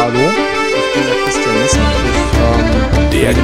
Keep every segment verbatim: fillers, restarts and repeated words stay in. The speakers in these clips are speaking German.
hallo, ich bin der Christian Nissen. Ich, ähm, der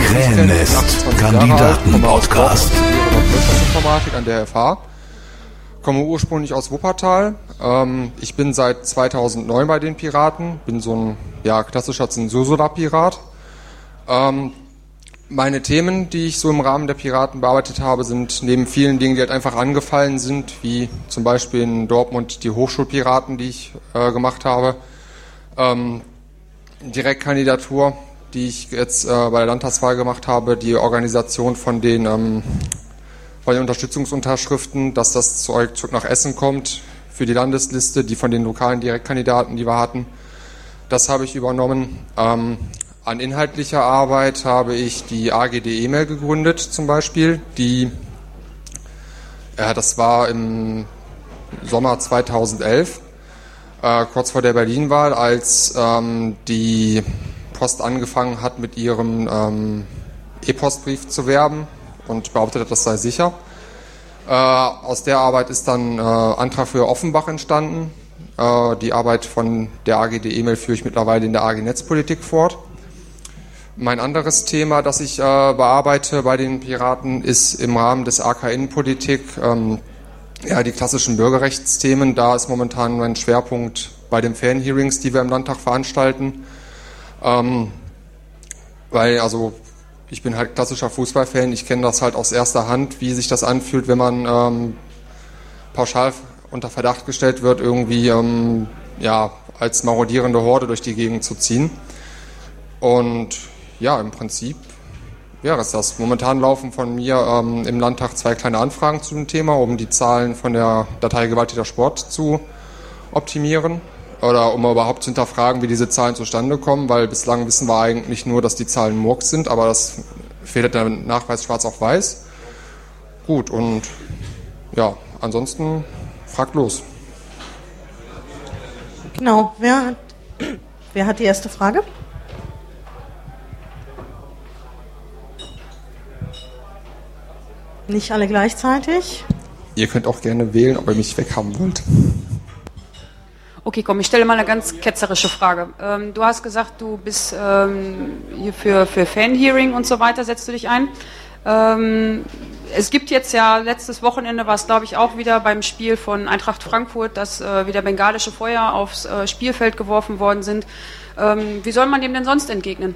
Krähennest-Kandidaten-Podcast. Ich studiere Wirtschaftsinformatik an der F H. Komme ursprünglich aus Wuppertal. Ähm, ich bin seit zweitausendneun bei den Piraten. Bin so ein ja, klassischer Zensursolar-Pirat. Ähm, meine Themen, die ich so im Rahmen der Piraten bearbeitet habe, sind neben vielen Dingen, die halt einfach angefallen sind, wie zum Beispiel in Dortmund die Hochschulpiraten, die ich äh, gemacht habe. Ähm, Direktkandidatur, die ich jetzt äh, bei der Landtagswahl gemacht habe, die Organisation von den, ähm, von den Unterstützungsunterschriften, dass das Zeug zurück nach Essen kommt für die Landesliste, die von den lokalen Direktkandidaten, die wir hatten. Das habe ich übernommen. Ähm, an inhaltlicher Arbeit habe ich die A G D E-Mail gegründet zum Beispiel, die, ja, das war im Sommer zweitausendelf. Äh, kurz vor der Berlin-Wahl, als ähm, die Post angefangen hat, mit ihrem ähm, E-Postbrief zu werben und behauptet hat, das sei sicher. Äh, aus der Arbeit ist dann äh, Antrag für Offenbach entstanden. Äh, die Arbeit von der A G D E-Mail führe ich mittlerweile in der A G Netzpolitik fort. Mein anderes Thema, das ich äh, bearbeite bei den Piraten, ist im Rahmen des A K Innenpolitik ähm, ja, die klassischen Bürgerrechtsthemen. Da ist momentan mein Schwerpunkt bei den Fan-Hearings, die wir im Landtag veranstalten. Ähm, weil, also, ich bin halt klassischer Fußballfan. Ich kenne das halt aus erster Hand, wie sich das anfühlt, wenn man ähm, pauschal unter Verdacht gestellt wird, irgendwie ähm, ja, als marodierende Horde durch die Gegend zu ziehen. Und ja, im Prinzip wäre es das. Momentan laufen von mir ähm, im Landtag zwei kleine Anfragen zu dem Thema, um die Zahlen von der Datei Gewalttäter Sport zu optimieren oder um überhaupt zu hinterfragen, wie diese Zahlen zustande kommen, weil bislang wissen wir eigentlich nur, dass die Zahlen Murks sind, aber das fehlt der Nachweis schwarz auf weiß. Gut, und ja, ansonsten fragt los. Genau, wer hat, wer hat die erste Frage? Nicht alle gleichzeitig. Ihr könnt auch gerne wählen, ob ihr mich weghaben wollt. Okay, komm, ich stelle mal eine ganz ketzerische Frage. Ähm, du hast gesagt, du bist ähm, hier für, für Fan-Hearing und so weiter, setzt du dich ein. Ähm, es gibt jetzt ja, letztes Wochenende war es, glaube ich, auch wieder beim Spiel von Eintracht Frankfurt, dass äh, wieder bengalische Feuer aufs äh, Spielfeld geworfen worden sind. Ähm, wie soll man dem denn sonst entgegnen?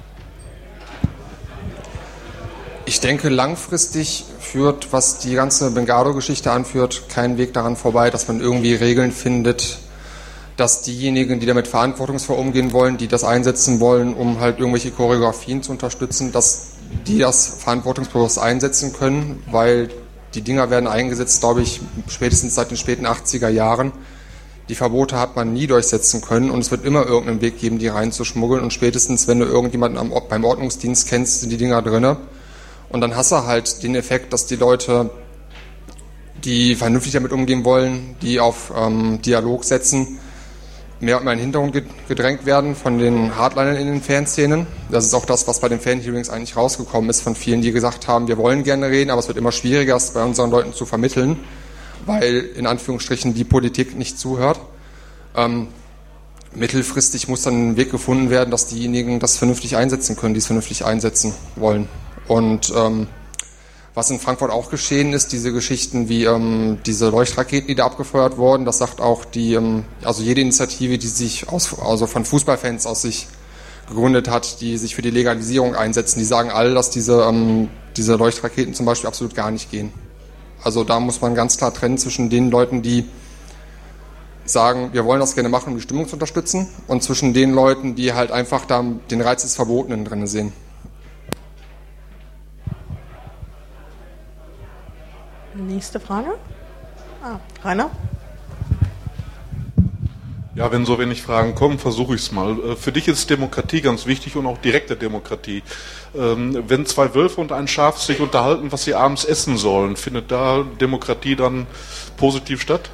Ich denke, langfristig führt, was die ganze Bengalo-Geschichte anführt, kein Weg daran vorbei, dass man irgendwie Regeln findet, dass diejenigen, die damit verantwortungsvoll umgehen wollen, die das einsetzen wollen, um halt irgendwelche Choreografien zu unterstützen, dass die das verantwortungsbewusst einsetzen können, weil die Dinger werden eingesetzt, glaube ich, spätestens seit den späten achtziger Jahren. Die Verbote hat man nie durchsetzen können und es wird immer irgendeinen Weg geben, die reinzuschmuggeln und spätestens, wenn du irgendjemanden am, beim Ordnungsdienst kennst, sind die Dinger drinne. Und dann hast du halt den Effekt, dass die Leute, die vernünftig damit umgehen wollen, die auf ähm, Dialog setzen, mehr und mehr in den Hintergrund gedrängt werden von den Hardlinern in den Fanszenen. Das ist auch das, was bei den Fan-Hearings eigentlich rausgekommen ist von vielen, die gesagt haben, wir wollen gerne reden, aber es wird immer schwieriger, es bei unseren Leuten zu vermitteln, weil in Anführungsstrichen die Politik nicht zuhört. Ähm, mittelfristig muss dann ein Weg gefunden werden, dass diejenigen das vernünftig einsetzen können, die es vernünftig einsetzen wollen. Und ähm, was in Frankfurt auch geschehen ist, diese Geschichten wie ähm, diese Leuchtraketen, die da abgefeuert wurden, das sagt auch die, ähm, also jede Initiative, die sich aus, also von Fußballfans aus sich gegründet hat, die sich für die Legalisierung einsetzen, die sagen alle, dass diese, ähm, diese Leuchtraketen zum Beispiel absolut gar nicht gehen. Also da muss man ganz klar trennen zwischen den Leuten, die sagen, wir wollen das gerne machen, um die Stimmung zu unterstützen, und zwischen den Leuten, die halt einfach da den Reiz des Verbotenen drin sehen. Nächste Frage. Ah, Rainer? Ja, wenn so wenig Fragen kommen, versuche ich es mal. Für dich ist Demokratie ganz wichtig und auch direkte Demokratie. Wenn zwei Wölfe und ein Schaf sich unterhalten, was sie abends essen sollen, findet da Demokratie dann positiv statt?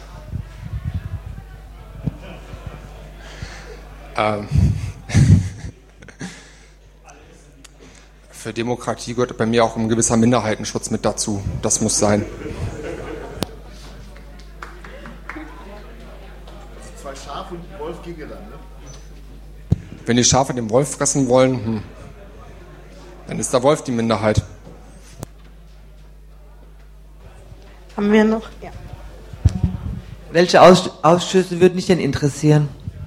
Ähm. Für Demokratie gehört bei mir auch ein gewisser Minderheitenschutz mit dazu. Das muss sein. Zwei Schafe und ein Wolf ginge dann, ne? wenn die Schafe den Wolf fressen wollen, hm, dann ist der Wolf die Minderheit. Haben wir noch? Ja. Welche Aus- Ausschüsse würden dich denn interessieren?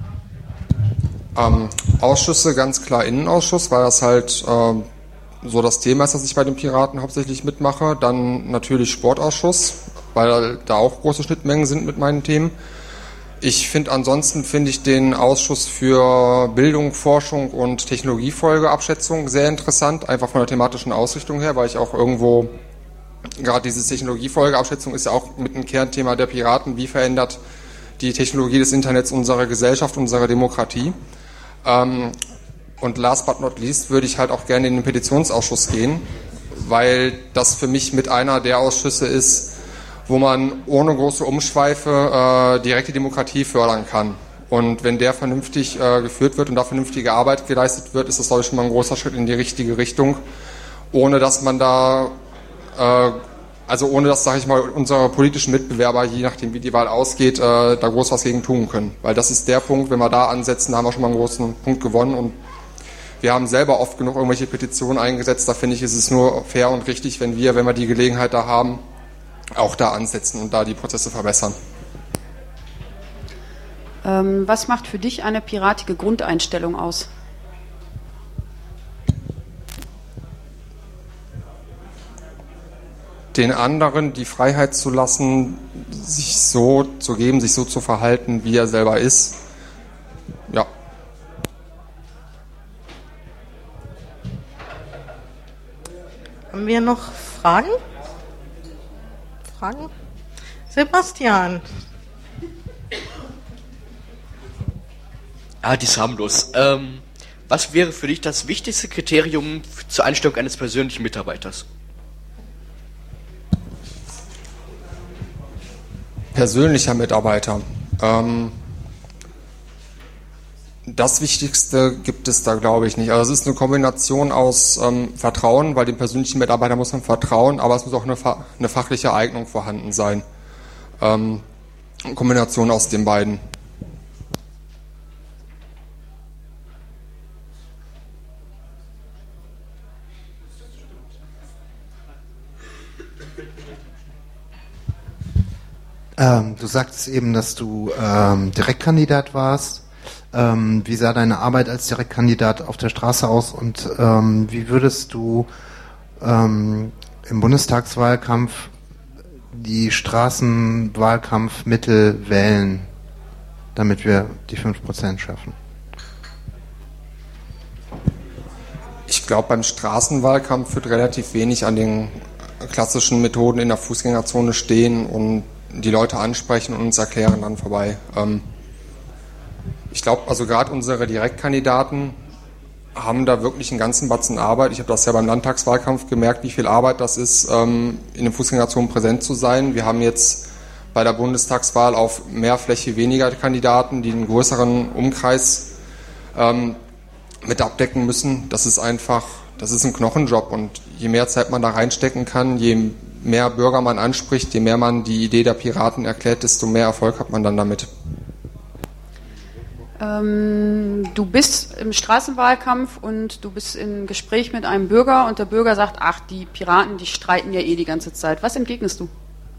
Ähm, Ausschüsse, ganz klar Innenausschuss, weil das halt ähm, so das Thema ist, das ich bei den Piraten hauptsächlich mitmache. Dann natürlich Sportausschuss, weil da auch große Schnittmengen sind mit meinen Themen. Ich finde ansonsten finde ich den Ausschuss für Bildung, Forschung und Technologiefolgeabschätzung sehr interessant, einfach von der thematischen Ausrichtung her, weil ich auch irgendwo, gerade diese Technologiefolgeabschätzung ist ja auch mit einem Kernthema der Piraten, wie verändert die Technologie des Internets unsere Gesellschaft, unsere Demokratie. Ähm, und last but not least würde ich halt auch gerne in den Petitionsausschuss gehen, weil das für mich mit einer der Ausschüsse ist, wo man ohne große Umschweife äh, direkte Demokratie fördern kann. Und wenn der vernünftig äh, geführt wird und da vernünftige Arbeit geleistet wird, ist das, glaube ich, schon mal ein großer Schritt in die richtige Richtung, ohne dass man da, äh, also ohne dass, sage ich mal, unsere politischen Mitbewerber, je nachdem wie die Wahl ausgeht, äh, da groß was gegen tun können. Weil das ist der Punkt, wenn wir da ansetzen, da haben wir schon mal einen großen Punkt gewonnen. Und wir haben selber oft genug irgendwelche Petitionen eingesetzt, da finde ich, ist es nur fair und richtig, wenn wir, wenn wir die Gelegenheit da haben, auch da ansetzen und da die Prozesse verbessern. Ähm, was macht für dich eine piratige Grundeinstellung aus? Den anderen die Freiheit zu lassen, sich so zu geben, sich so zu verhalten, wie er selber ist. Ja. Haben wir noch Fragen? Fragen? Sebastian. Ah, die ist harmlos. Ähm, was wäre für dich das wichtigste Kriterium zur Einstellung eines persönlichen Mitarbeiters? Persönlicher Mitarbeiter. Ähm, das Wichtigste gibt es da, glaube ich, nicht. Also es ist eine Kombination aus ähm, Vertrauen, weil dem persönlichen Mitarbeiter muss man vertrauen, aber es muss auch eine, eine fachliche Eignung vorhanden sein. Ähm, eine Kombination aus den beiden. Ähm, du sagtest eben, dass du ähm, Direktkandidat warst. Ähm, wie sah deine Arbeit als Direktkandidat auf der Straße aus und ähm, wie würdest du ähm, im Bundestagswahlkampf die Straßenwahlkampfmittel wählen, damit wir die fünf Prozent schaffen? Ich glaube, beim Straßenwahlkampf wird relativ wenig an den klassischen Methoden in der Fußgängerzone stehen und die Leute ansprechen und uns erklären dann vorbei. Ähm, ich glaube, also gerade unsere Direktkandidaten haben da wirklich einen ganzen Batzen Arbeit. Ich habe das ja beim Landtagswahlkampf gemerkt, wie viel Arbeit das ist, ähm, in den Fußgängerzonen präsent zu sein. Wir haben jetzt bei der Bundestagswahl auf mehr Fläche weniger Kandidaten, die einen größeren Umkreis ähm, mit abdecken müssen. Das ist einfach, das ist ein Knochenjob und je mehr Zeit man da reinstecken kann, je mehr Bürger man anspricht, je mehr man die Idee der Piraten erklärt, desto mehr Erfolg hat man dann damit. Ähm, du bist im Straßenwahlkampf und du bist im Gespräch mit einem Bürger und der Bürger sagt, ach, die Piraten, die streiten ja eh die ganze Zeit. Was entgegnest du?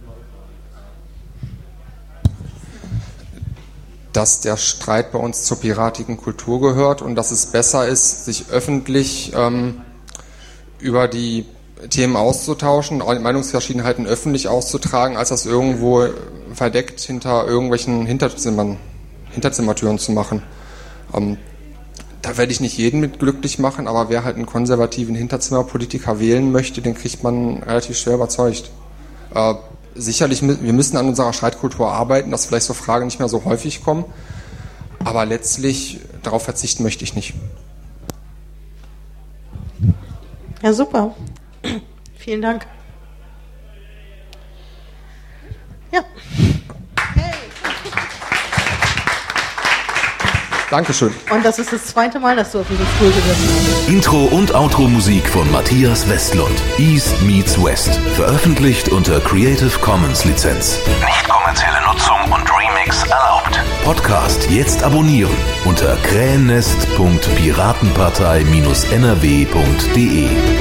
Dass der Streit bei uns zur piratigen Kultur gehört und dass es besser ist, sich öffentlich ähm, über die Themen auszutauschen, Meinungsverschiedenheiten öffentlich auszutragen, als das irgendwo verdeckt hinter irgendwelchen Hinterzimmern, Hinterzimmertüren zu machen. Ähm, da werde ich nicht jeden mit glücklich machen, aber wer halt einen konservativen Hinterzimmerpolitiker wählen möchte, den kriegt man relativ schwer überzeugt. Äh, sicherlich, wir müssen an unserer Streitkultur arbeiten, dass vielleicht so Fragen nicht mehr so häufig kommen, aber letztlich darauf verzichten möchte ich nicht. Ja, super. Vielen Dank. Ja. Hey. Dankeschön. Und das ist das zweite Mal, dass du auf diesem Stuhl gesessen hast. Intro- und Outro-Musik von Matthias Westlund. East meets West. Veröffentlicht unter Creative Commons Lizenz. Nicht kommerzielle Nutzung und Remix erlaubt. Podcast jetzt abonnieren unter krähennest punkt piratenpartei Bindestrich n r w punkt d e.